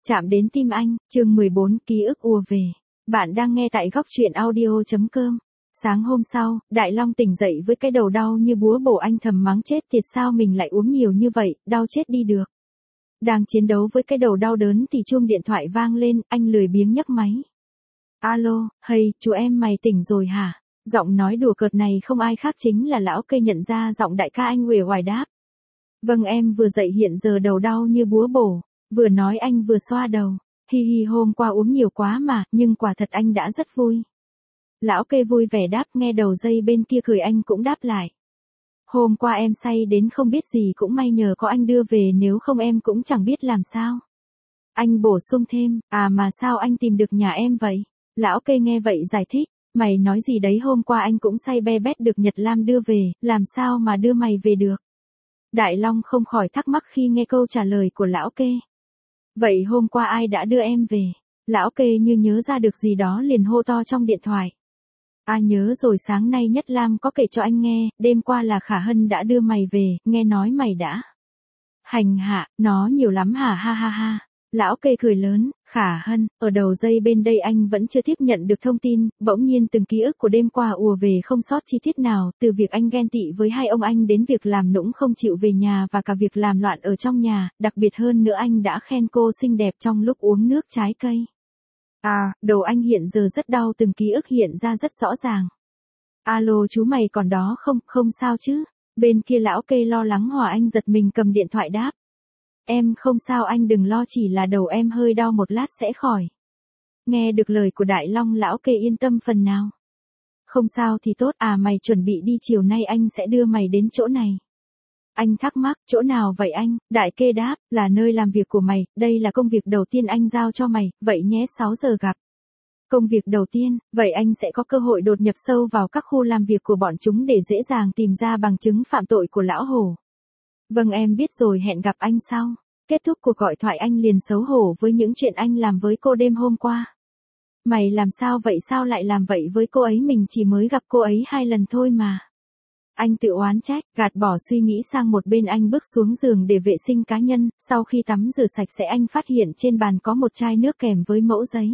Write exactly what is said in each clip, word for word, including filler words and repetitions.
Chạm đến tim anh, chương mười bốn, ký ức ùa về. Bạn đang nghe tại góc truyện audio chấm com. Sáng hôm sau, Đại Long tỉnh dậy với cái đầu đau như búa bổ, anh thầm mắng chết tiệt, sao mình lại uống nhiều như vậy, đau chết đi được. Đang chiến đấu với cái đầu đau đớn thì chuông điện thoại vang lên, anh lười biếng nhấc máy. Alo, hey, chú em mày tỉnh rồi hả? Giọng nói đùa cợt này không ai khác chính là lão cây, nhận ra giọng đại ca anh uể oải đáp. Vâng, em vừa dậy, hiện giờ đầu đau như búa bổ. Vừa nói anh vừa xoa đầu. Hi hi, hôm qua uống nhiều quá mà, nhưng quả thật anh đã rất vui. Lão kê vui vẻ đáp, nghe đầu dây bên kia cười anh cũng đáp lại. Hôm qua em say đến không biết gì, cũng may nhờ có anh đưa về, nếu không em cũng chẳng biết làm sao. Anh bổ sung thêm, à mà sao anh tìm được nhà em vậy? Lão kê nghe vậy giải thích, mày nói gì đấy, hôm qua anh cũng say be bét được Nhật Lam đưa về, làm sao mà đưa mày về được? Đại Long không khỏi thắc mắc khi nghe câu trả lời của lão kê. Vậy hôm qua ai đã đưa em về? Lão kê như nhớ ra được gì đó liền hô to trong điện thoại. À nhớ rồi, sáng nay Nhất Lam có kể cho anh nghe, đêm qua là Khả Hân đã đưa mày về, nghe nói mày đã hành hạ nó nhiều lắm hả? Ha ha ha. Lão kê cười lớn, Khả Hân, ở đầu dây bên đây anh vẫn chưa tiếp nhận được thông tin, bỗng nhiên từng ký ức của đêm qua ùa về không sót chi tiết nào, từ việc anh ghen tị với hai ông anh đến việc làm nũng không chịu về nhà và cả việc làm loạn ở trong nhà, đặc biệt hơn nữa anh đã khen cô xinh đẹp trong lúc uống nước trái cây. À, đầu anh hiện giờ rất đau, từng ký ức hiện ra rất rõ ràng. Alo, chú mày còn đó không? Không sao chứ? Bên kia lão kê lo lắng hòa anh giật mình cầm điện thoại đáp. Em không sao anh đừng lo, chỉ là đầu em hơi đau, một lát sẽ khỏi. Nghe được lời của Đại Long, lão kê yên tâm phần nào. Không sao thì tốt, à mày chuẩn bị đi, chiều nay anh sẽ đưa mày đến chỗ này. Anh thắc mắc, chỗ nào vậy anh? Đại kê đáp, là nơi làm việc của mày, đây là công việc đầu tiên anh giao cho mày, vậy nhé, sáu giờ gặp. Công việc đầu tiên, vậy anh sẽ có cơ hội đột nhập sâu vào các khu làm việc của bọn chúng để dễ dàng tìm ra bằng chứng phạm tội của lão hổ. Vâng em biết rồi, hẹn gặp anh sau. Kết thúc cuộc gọi thoại anh liền xấu hổ với những chuyện anh làm với cô đêm hôm qua. Mày làm sao vậy, sao lại làm vậy với cô ấy, mình chỉ mới gặp cô ấy hai lần thôi mà. Anh tự oán trách, gạt bỏ suy nghĩ sang một bên, anh bước xuống giường để vệ sinh cá nhân, sau khi tắm rửa sạch sẽ anh phát hiện trên bàn có một chai nước kèm với mẫu giấy.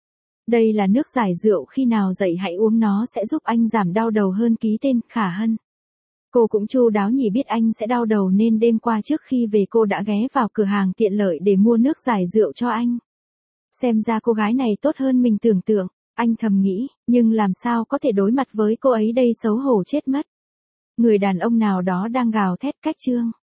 Đây là nước giải rượu, khi nào dậy hãy uống, nó sẽ giúp anh giảm đau đầu hơn, ký tên Khả Hân. Cô cũng chu đáo nhỉ, biết anh sẽ đau đầu nên đêm qua trước khi về cô đã ghé vào cửa hàng tiện lợi để mua nước giải rượu cho anh. Xem ra cô gái này tốt hơn mình tưởng tượng, anh thầm nghĩ, nhưng làm sao có thể đối mặt với cô ấy đây, xấu hổ chết mất. Người đàn ông nào đó đang gào thét cách chương.